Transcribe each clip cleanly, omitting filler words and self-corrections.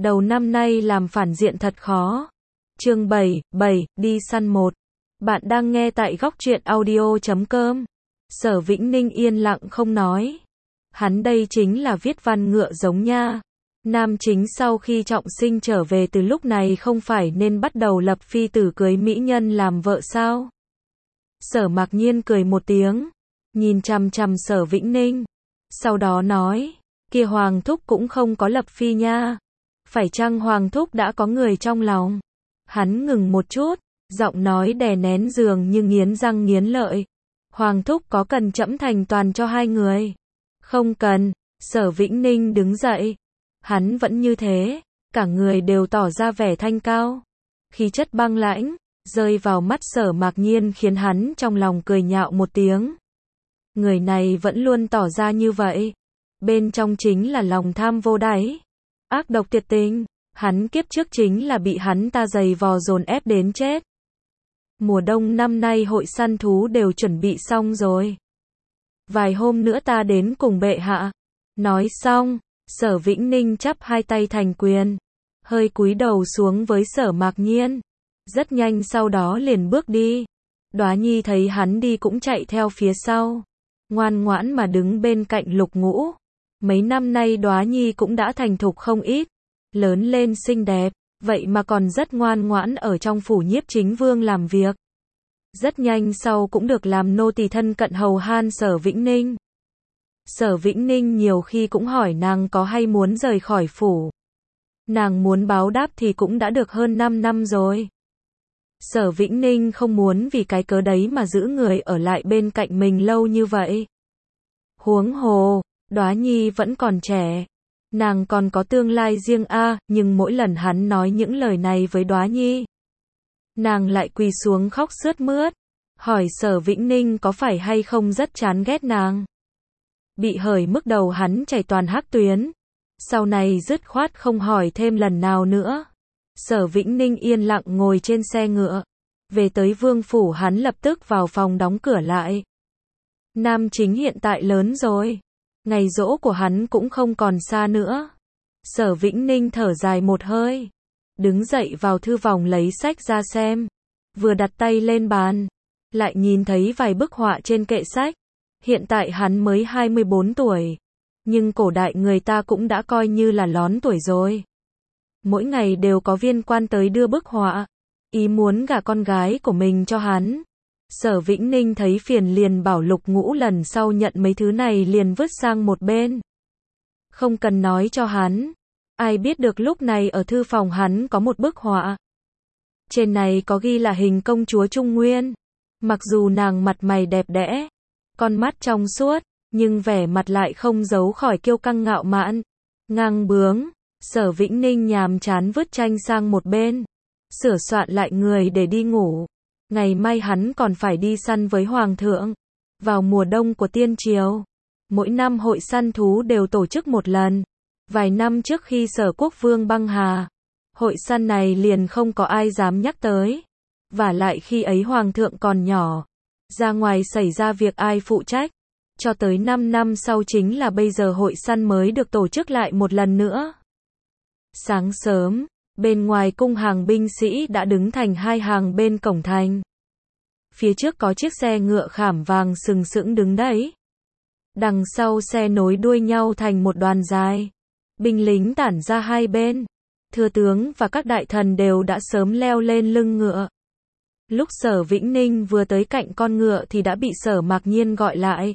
Đầu năm nay làm phản diện thật khó. Chương 7, đi săn 1. Bạn đang nghe tại góc truyện audio.com. Sở Vĩnh Ninh yên lặng không nói. Hắn đây chính là viết văn ngựa giống nha. Nam chính sau khi trọng sinh trở về từ lúc này không phải nên bắt đầu lập phi tử cưới mỹ nhân làm vợ sao? Sở Mạc Nhiên cười một tiếng, nhìn chằm chằm Sở Vĩnh Ninh. Sau đó nói, kia Hoàng Thúc cũng không có lập phi nha. Phải chăng Hoàng Thúc đã có người trong lòng? Hắn ngừng một chút, giọng nói đè nén dường như nghiến răng nghiến lợi. Hoàng Thúc có cần trẫm thành toàn cho hai người? Không cần. Sở Vĩnh Ninh đứng dậy. Hắn vẫn như thế, cả người đều tỏ ra vẻ thanh cao. Khí chất băng lãnh, rơi vào mắt Sở Mạc Nhiên khiến hắn trong lòng cười nhạo một tiếng. Người này vẫn luôn tỏ ra như vậy. Bên trong chính là lòng tham vô đáy. Ác độc tuyệt tình. Hắn kiếp trước chính là bị hắn ta giày vò dồn ép đến chết. Mùa đông năm nay hội săn thú đều chuẩn bị xong rồi. Vài hôm nữa ta đến cùng bệ hạ. Nói xong, Sở Vĩnh Ninh chắp hai tay thành quyền, hơi cúi đầu xuống với Sở Mạc Nhiên. Rất nhanh sau đó liền bước đi. Đóa Nhi thấy hắn đi cũng chạy theo phía sau, ngoan ngoãn mà đứng bên cạnh Lục Ngũ. Mấy năm nay Đóa Nhi cũng đã thành thục không ít, lớn lên xinh đẹp, vậy mà còn rất ngoan ngoãn ở trong phủ Nhiếp Chính Vương làm việc. Rất nhanh sau cũng được làm nô tỳ thân cận hầu han Sở Vĩnh Ninh. Sở Vĩnh Ninh nhiều khi cũng hỏi nàng có hay muốn rời khỏi phủ. Nàng muốn báo đáp thì cũng đã được hơn 5 năm rồi. Sở Vĩnh Ninh không muốn vì cái cớ đấy mà giữ người ở lại bên cạnh mình lâu như vậy. Huống hồ, Đóa Nhi vẫn còn trẻ. Nàng còn có tương lai riêng nhưng mỗi lần hắn nói những lời này với Đóa Nhi, nàng lại quỳ xuống khóc sướt mướt, hỏi Sở Vĩnh Ninh có phải hay không rất chán ghét nàng. Bị hởi mức đầu hắn chảy toàn hắc tuyến. Sau này dứt khoát không hỏi thêm lần nào nữa. Sở Vĩnh Ninh yên lặng ngồi trên xe ngựa. Về tới vương phủ hắn lập tức vào phòng đóng cửa lại. Nam chính hiện tại lớn rồi. Ngày giỗ của hắn cũng không còn xa nữa. Sở Vĩnh Ninh thở dài một hơi. Đứng dậy vào thư phòng lấy sách ra xem. Vừa đặt tay lên bàn, lại nhìn thấy vài bức họa trên kệ sách. Hiện tại hắn mới 24 tuổi. Nhưng cổ đại người ta cũng đã coi như là lón tuổi rồi. Mỗi ngày đều có viên quan tới đưa bức họa, ý muốn gả con gái của mình cho hắn. Sở Vĩnh Ninh thấy phiền liền bảo Lục Ngũ lần sau nhận mấy thứ này liền vứt sang một bên. Không cần nói cho hắn. Ai biết được lúc này ở thư phòng hắn có một bức họa. Trên này có ghi là hình công chúa Trung Nguyên. Mặc dù nàng mặt mày đẹp đẽ, con mắt trong suốt, nhưng vẻ mặt lại không giấu khỏi kiêu căng ngạo mạn, ngang bướng. Sở Vĩnh Ninh nhàm chán vứt tranh sang một bên, sửa soạn lại người để đi ngủ. Ngày mai hắn còn phải đi săn với Hoàng thượng. Vào mùa đông của Tiên Triều, mỗi năm hội săn thú đều tổ chức một lần. Vài năm trước khi Sở Quốc Vương băng hà, hội săn này liền không có ai dám nhắc tới. Vả lại khi ấy Hoàng thượng còn nhỏ, ra ngoài xảy ra việc ai phụ trách. Cho tới 5 năm sau chính là bây giờ hội săn mới được tổ chức lại một lần nữa. Sáng sớm, bên ngoài cung hàng binh sĩ đã đứng thành hai hàng bên cổng thành. Phía trước có chiếc xe ngựa khảm vàng sừng sững đứng đấy. Đằng sau xe nối đuôi nhau thành một đoàn dài. Binh lính tản ra hai bên. Thừa tướng và các đại thần đều đã sớm leo lên lưng ngựa. Lúc Sở Vĩnh Ninh vừa tới cạnh con ngựa thì đã bị Sở Mạc Nhiên gọi lại.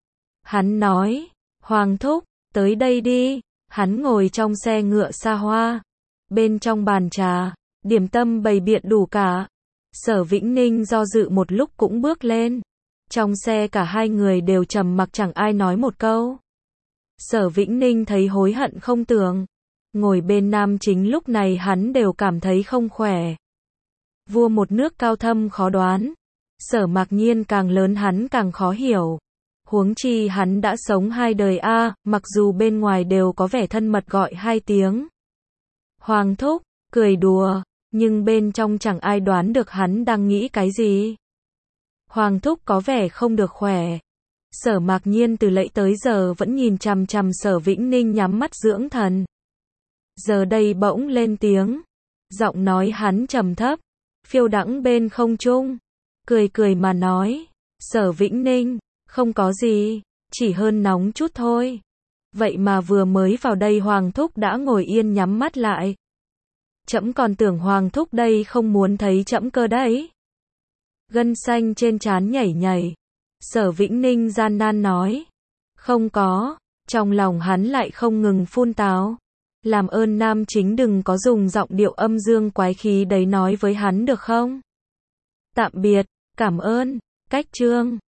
Hắn nói, Hoàng Thúc, tới đây đi. Hắn ngồi trong xe ngựa xa hoa. Bên trong bàn trà, điểm tâm bày biện đủ cả. Sở Vĩnh Ninh do dự một lúc cũng bước lên. Trong xe cả hai người đều trầm mặc chẳng ai nói một câu. Sở Vĩnh Ninh thấy hối hận không tưởng. Ngồi bên nam chính lúc này hắn đều cảm thấy không khỏe. Vua một nước cao thâm khó đoán. Sở Mạc Nhiên càng lớn hắn càng khó hiểu. Huống chi hắn đã sống hai đời mặc dù bên ngoài đều có vẻ thân mật gọi hai tiếng Hoàng Thúc, cười đùa, nhưng bên trong chẳng ai đoán được hắn đang nghĩ cái gì. Hoàng Thúc có vẻ không được khỏe. Sở Mạc Nhiên từ lễ tới giờ vẫn nhìn chằm chằm Sở Vĩnh Ninh nhắm mắt dưỡng thần. giờ đây bỗng lên tiếng. Giọng nói hắn trầm thấp, phiêu đãng bên không trung, cười cười mà nói, Sở Vĩnh Ninh, không có gì, chỉ hơn nóng chút thôi. Vậy mà vừa mới vào đây Hoàng Thúc đã ngồi yên nhắm mắt lại. Trẫm còn tưởng Hoàng Thúc đây không muốn thấy trẫm cơ đấy. Gân xanh trên trán nhảy nhảy. Sở Vĩnh Ninh gian nan nói, không có, trong lòng hắn lại không ngừng phun táo. Làm ơn nam chính đừng có dùng giọng điệu âm dương quái khí đấy nói với hắn được không? Tạm biệt, cảm ơn, cách chương.